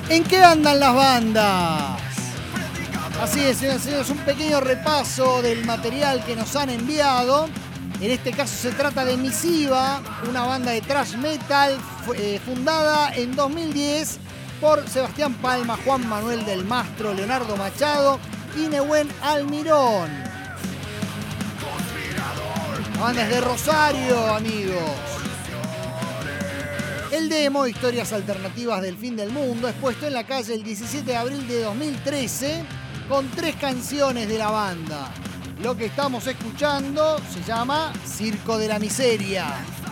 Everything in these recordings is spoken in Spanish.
¿En qué andan las bandas? Así es, señoras y señores, un pequeño repaso del material que nos han enviado. En este caso se trata de Misiva, una banda de thrash metal fundada en 2010 por Sebastián Palma, Juan Manuel del Mastro, Leonardo Machado y Nehuen Almirón. La banda es de Rosario, amigos. El demo, Historias Alternativas del Fin del Mundo, es puesto en la calle el 17 de abril de 2013 con 3 canciones de la banda. Lo que estamos escuchando se llama Circo de la Miseria.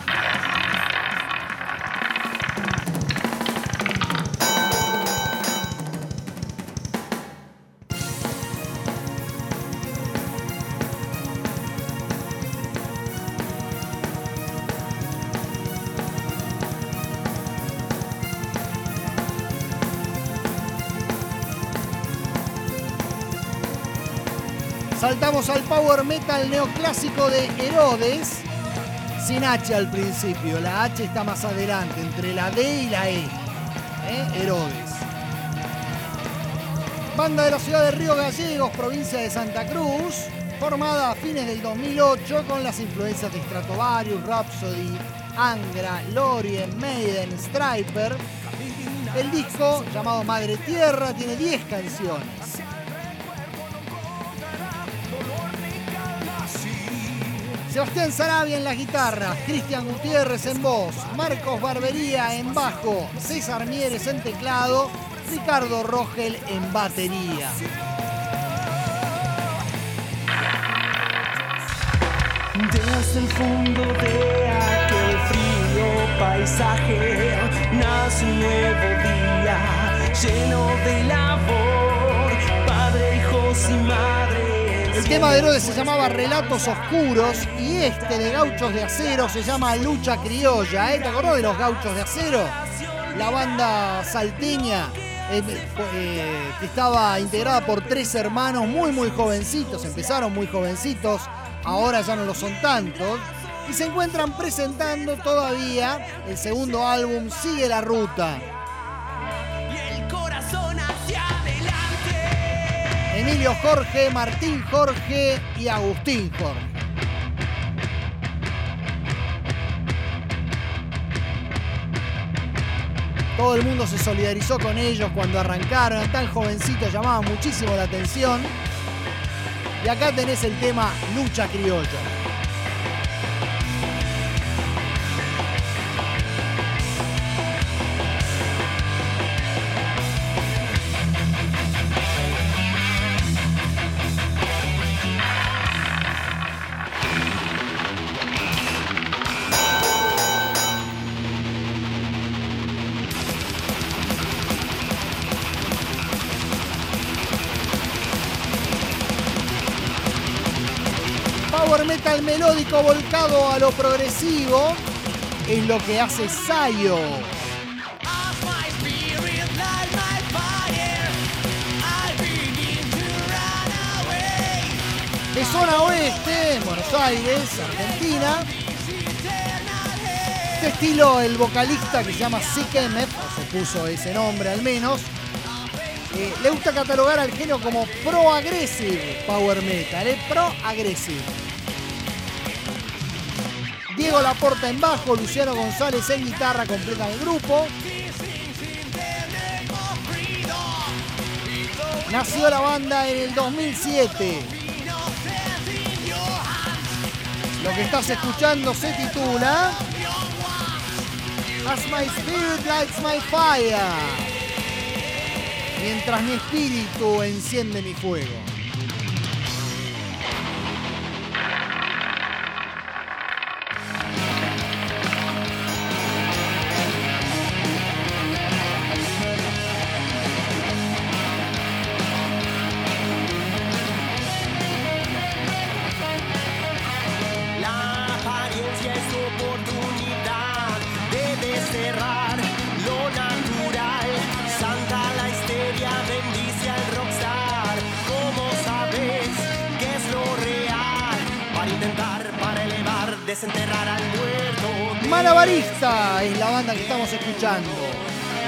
Saltamos al power metal neoclásico de Herodes, sin H al principio, la H está más adelante, entre la D y la E. Herodes. Banda de la ciudad de Río Gallegos, provincia de Santa Cruz, formada a fines del 2008 con las influencias de Stratovarius, Rhapsody, Angra, Lorien, Maiden, Striper. El disco, llamado Madre Tierra, tiene 10 canciones. Sebastián Sarabia en las guitarras, Cristian Gutiérrez en voz, Marcos Barbería en bajo, César Mieres en teclado, Ricardo Rogel en batería. Desde el fondo de aquel frío paisaje nace un nuevo día lleno de labor, padre, hijos y madres. El tema de Herodes se llamaba Relatos Oscuros y este de Gauchos de Acero se llama Lucha Criolla. ¿Te acordás de los Gauchos de Acero? La banda salteña que estaba integrada por 3 hermanos muy jovencitos. Empezaron muy jovencitos, ahora ya no lo son tantos. Y se encuentran presentando todavía el segundo álbum, Sigue la Ruta. Emilio Jorge, Martín Jorge y Agustín Jorge. Todo el mundo se solidarizó con ellos cuando arrancaron, tan jovencitos, llamaban muchísimo la atención. Y acá tenés el tema Lucha Criolla. Power metal melódico volcado a lo progresivo es lo que hace Sayo. De zona oeste, en Buenos Aires, Argentina. Este estilo, el vocalista que se llama Sikemef, o se puso ese nombre al menos, le gusta catalogar al género como pro-aggressive power metal, pro-aggressive. Diego Laporta en bajo, Luciano González en guitarra completan el grupo. Nació la banda en el 2007. Lo que estás escuchando se titula As My Spirit Lights My Fire. Mientras mi espíritu enciende mi fuego. Desenterrar al muerto. Malabarista es la banda que estamos escuchando.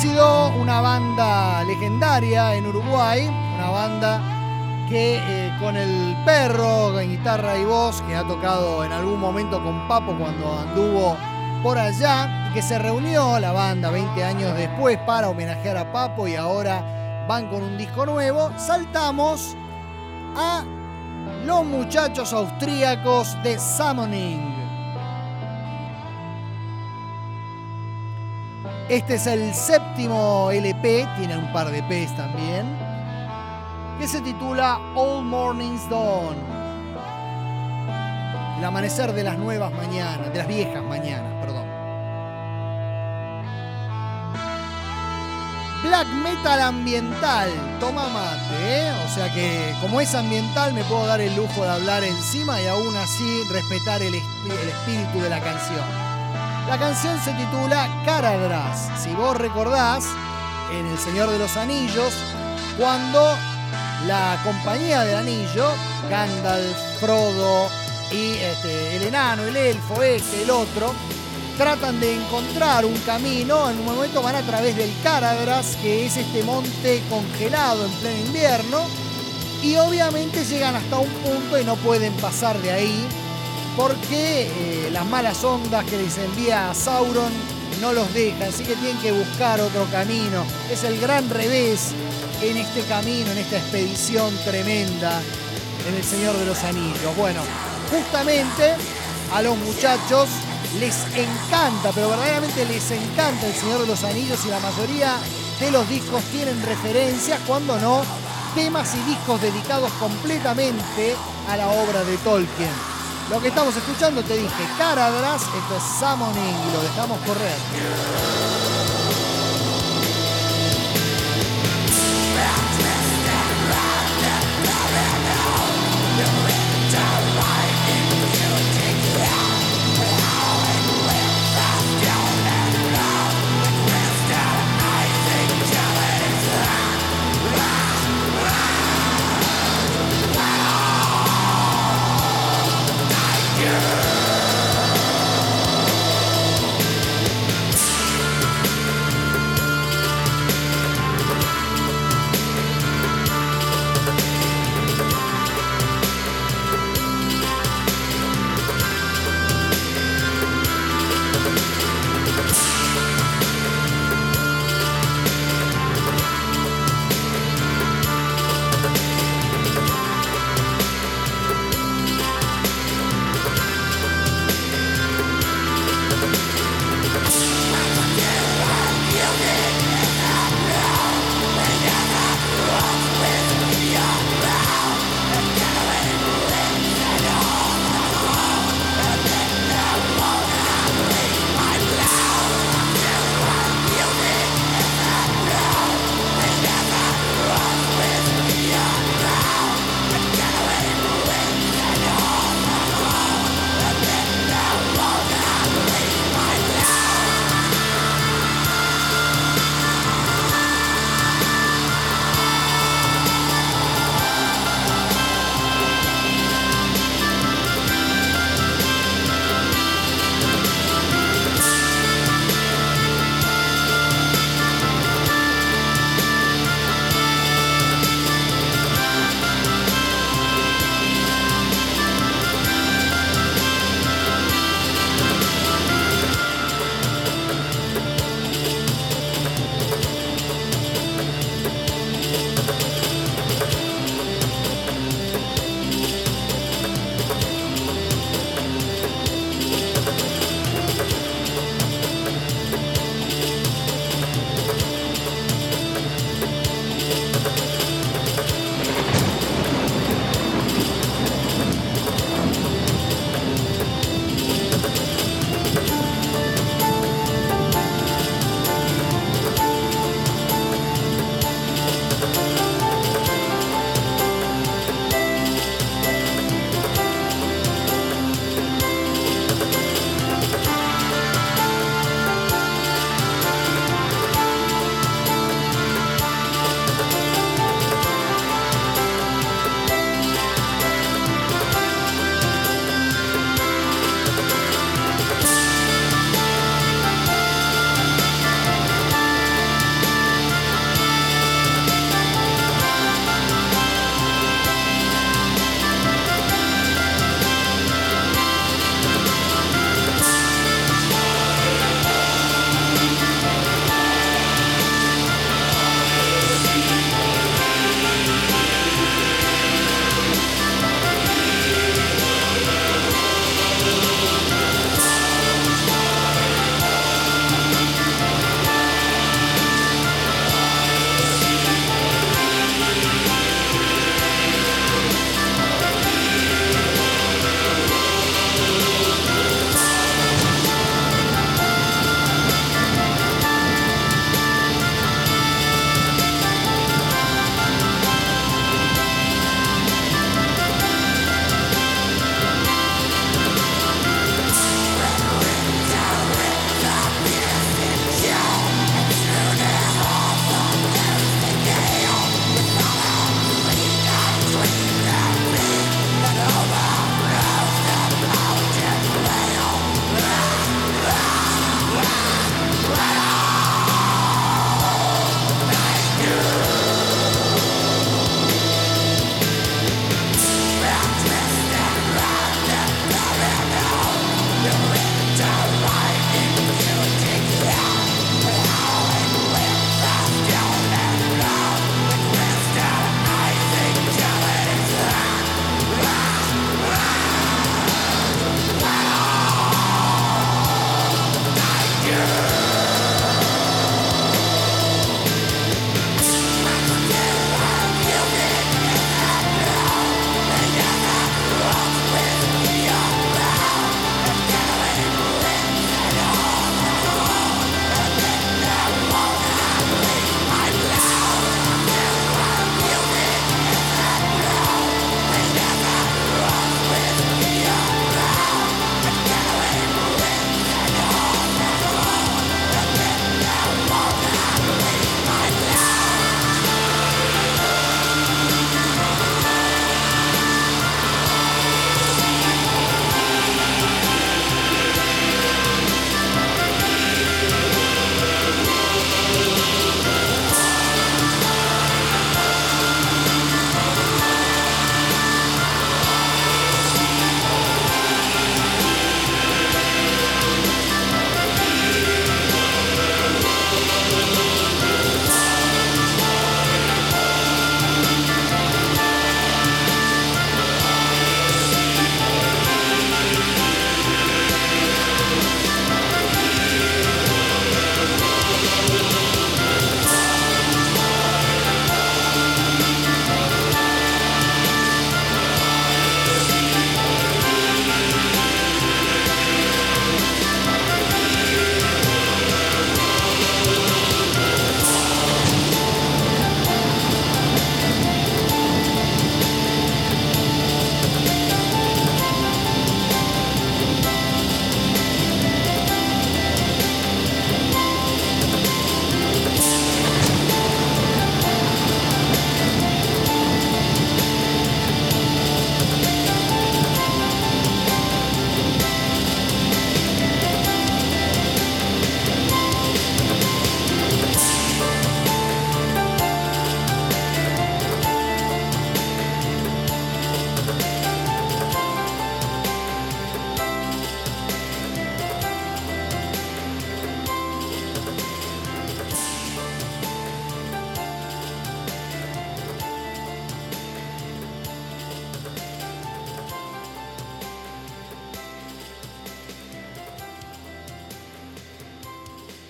sido una banda legendaria en Uruguay, una banda que con el Perro, en guitarra y voz, que ha tocado en algún momento con Papo cuando anduvo por allá, y que se reunió la banda 20 años después para homenajear a Papo y ahora van con un disco nuevo. Saltamos a los muchachos austríacos de Summoning. Este es el 7º LP, tiene un par de EPs también, que se titula All Morning's Dawn. El amanecer de las nuevas mañanas, de las viejas mañanas, perdón. Black metal ambiental, toma mate, ¿eh? O sea que como es ambiental me puedo dar el lujo de hablar encima y aún así respetar el espíritu de la canción. La canción se titula Caradhras. Si vos recordás, en El Señor de los Anillos, cuando la compañía del anillo, Gandalf, Frodo y el enano, el elfo, el otro, tratan de encontrar un camino, en un momento van a través del Caradhras, que es este monte congelado en pleno invierno, y obviamente llegan hasta un punto y no pueden pasar de ahí, porque las malas ondas que les envía Sauron no los dejan, así que tienen que buscar otro camino. Es el gran revés en este camino, en esta expedición tremenda en El Señor de los Anillos. Bueno, justamente a los muchachos les encanta, pero verdaderamente les encanta El Señor de los Anillos, y la mayoría de los discos tienen referencias, cuando no, temas y discos dedicados completamente a la obra de Tolkien. Lo que estamos escuchando, te dije, Caradhras, esto es Summoning, y lo dejamos correr.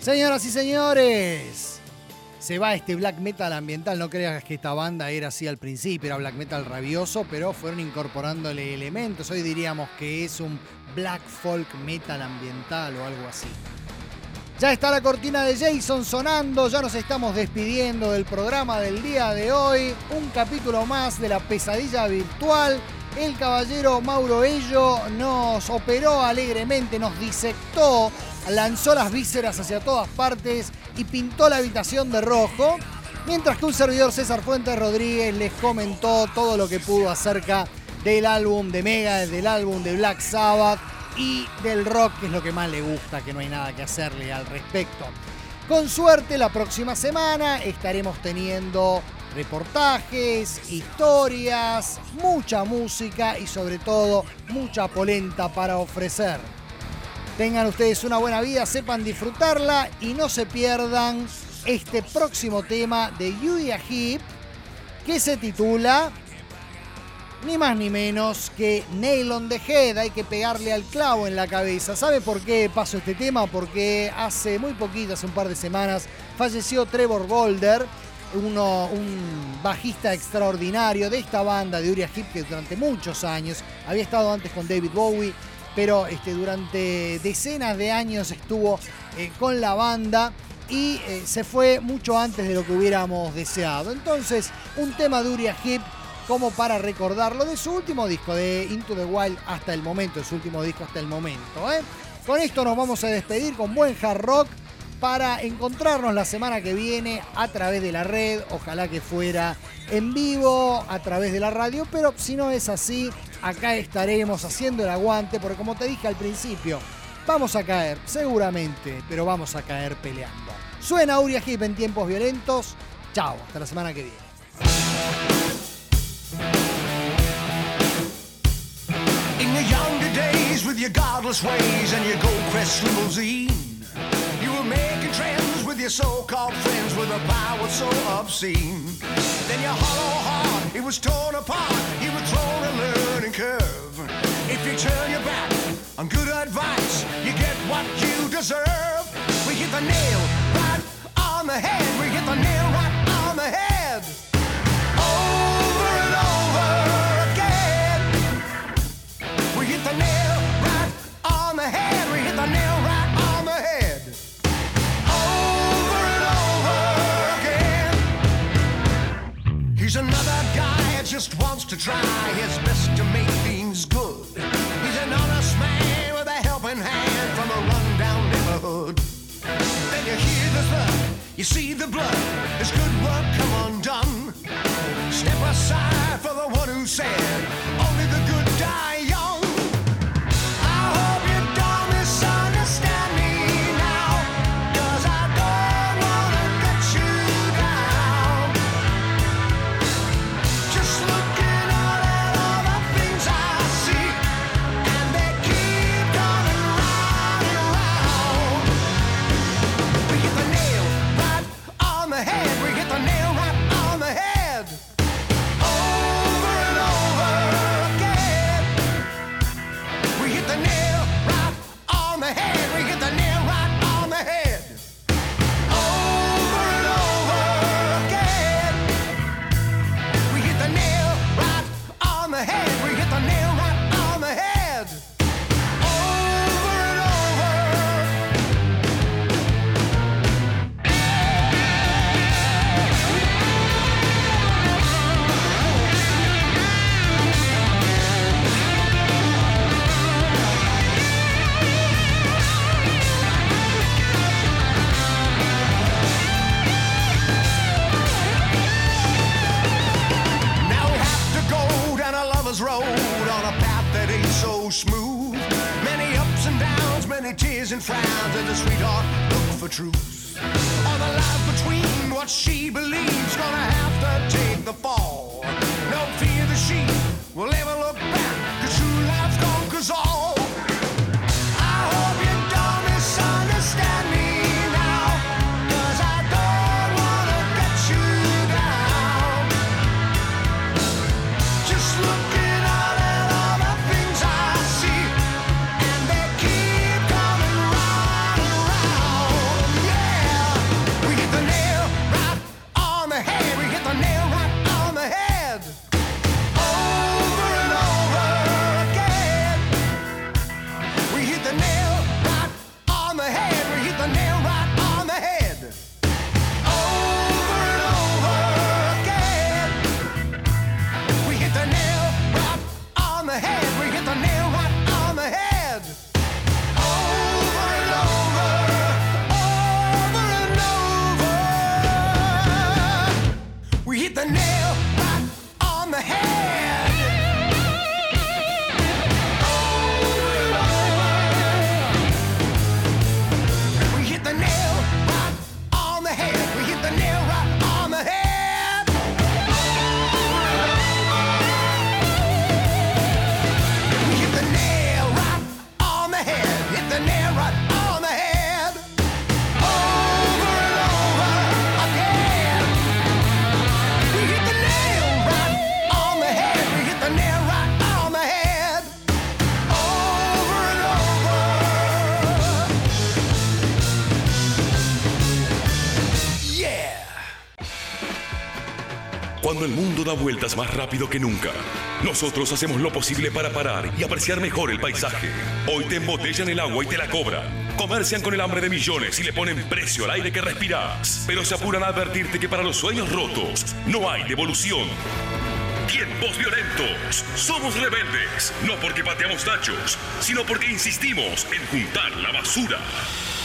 Señoras y señores, se va este black metal ambiental. No creas que esta banda era así al principio, era black metal rabioso, pero fueron incorporándole elementos. Hoy diríamos que es un black folk metal ambiental o algo así. Ya está la cortina de Jason sonando, ya nos estamos despidiendo del programa del día de hoy. Un capítulo más de la pesadilla virtual. El caballero Mauro Ello nos operó alegremente, nos disectó, lanzó las vísceras hacia todas partes y pintó la habitación de rojo, mientras que un servidor, César Fuentes Rodríguez, les comentó todo lo que pudo acerca del álbum de Megadeth, del álbum de Black Sabbath y del rock, que es lo que más le gusta, que no hay nada que hacerle al respecto. Con suerte, la próxima semana estaremos teniendo reportajes, historias, mucha música y sobre todo mucha polenta para ofrecer. Tengan ustedes una buena vida, sepan disfrutarla y no se pierdan este próximo tema de Uriah Heep, que se titula ni más ni menos que Nail on the Head. Hay que pegarle al clavo en la cabeza. ¿Sabe por qué paso este tema? Porque hace muy poquito, hace un par de semanas, falleció Trevor Bolder, un bajista extraordinario de esta banda de Uriah Heep, que durante muchos años había estado antes con David Bowie, pero durante decenas de años estuvo con la banda y se fue mucho antes de lo que hubiéramos deseado. Entonces, un tema de Uriah Heep como para recordarlo de su último disco, de Into the Wild hasta el momento, de su último disco hasta el momento. Con esto nos vamos a despedir con buen hard rock para encontrarnos la semana que viene a través de la red. Ojalá que fuera en vivo, a través de la radio, pero si no es así, acá estaremos haciendo el aguante, porque como te dije al principio, vamos a caer, seguramente, pero vamos a caer peleando. Suena Uriah Heep en tiempos violentos. Chao, hasta la semana que viene. In the younger days with your godless ways and your Goldcrest limousine, you were making trends with your so-called friends with a power so obscene. Then your hollow heart, it was torn apart, you were thrown a learning curve. If you turn your back on good advice, you get what you deserve. We hit the nail right on the head, we hit the nail right on the head. Over and over again. We hit the nail right on the head, we hit the nail right on the head. Over and over again. He's another guy that just wants to try his best to make things good. He's an honest man with a helping hand from a rundown neighborhood. Then you hear the thud, you see the blood, his good work come undone. Step aside for the one who said, only the good die young. I hope you don't misunderstand me now, 'cause I don't wanna get you down. Just looking out at all the things I see, and they keep coming round and round. We hit the nail right on the head, we hit the nail right on the head. Over and over again. We hit the nail right on the head, we hit the nail right on the head. Over and over again. We hit the nail right on the head, we hit the nail right on the head. Over and over. Now we have to go down a lover's road on a path that ain't so smooth. Many ups and downs, many tears and frowns, and the sweetheart look for truth. All the lies between what she believes, gonna have to take the fall. No fear that she will ever look back, 'cause true love conquers all. I hope you don't misunderstand me now, 'cause I don't wanna get you down. Just looking out at all the things I see, and they keep coming round and round. Yeah. Cuando el mundo da vueltas más rápido que nunca, nosotros hacemos lo posible para parar y apreciar mejor el paisaje. Hoy te embotellan el agua y te la cobran. Comercian con el hambre de millones y le ponen precio al aire que respiras. Pero se apuran a advertirte que para los sueños rotos no hay devolución. Tiempos violentos. Somos rebeldes. No porque pateamos tachos, sino porque insistimos en juntar la basura.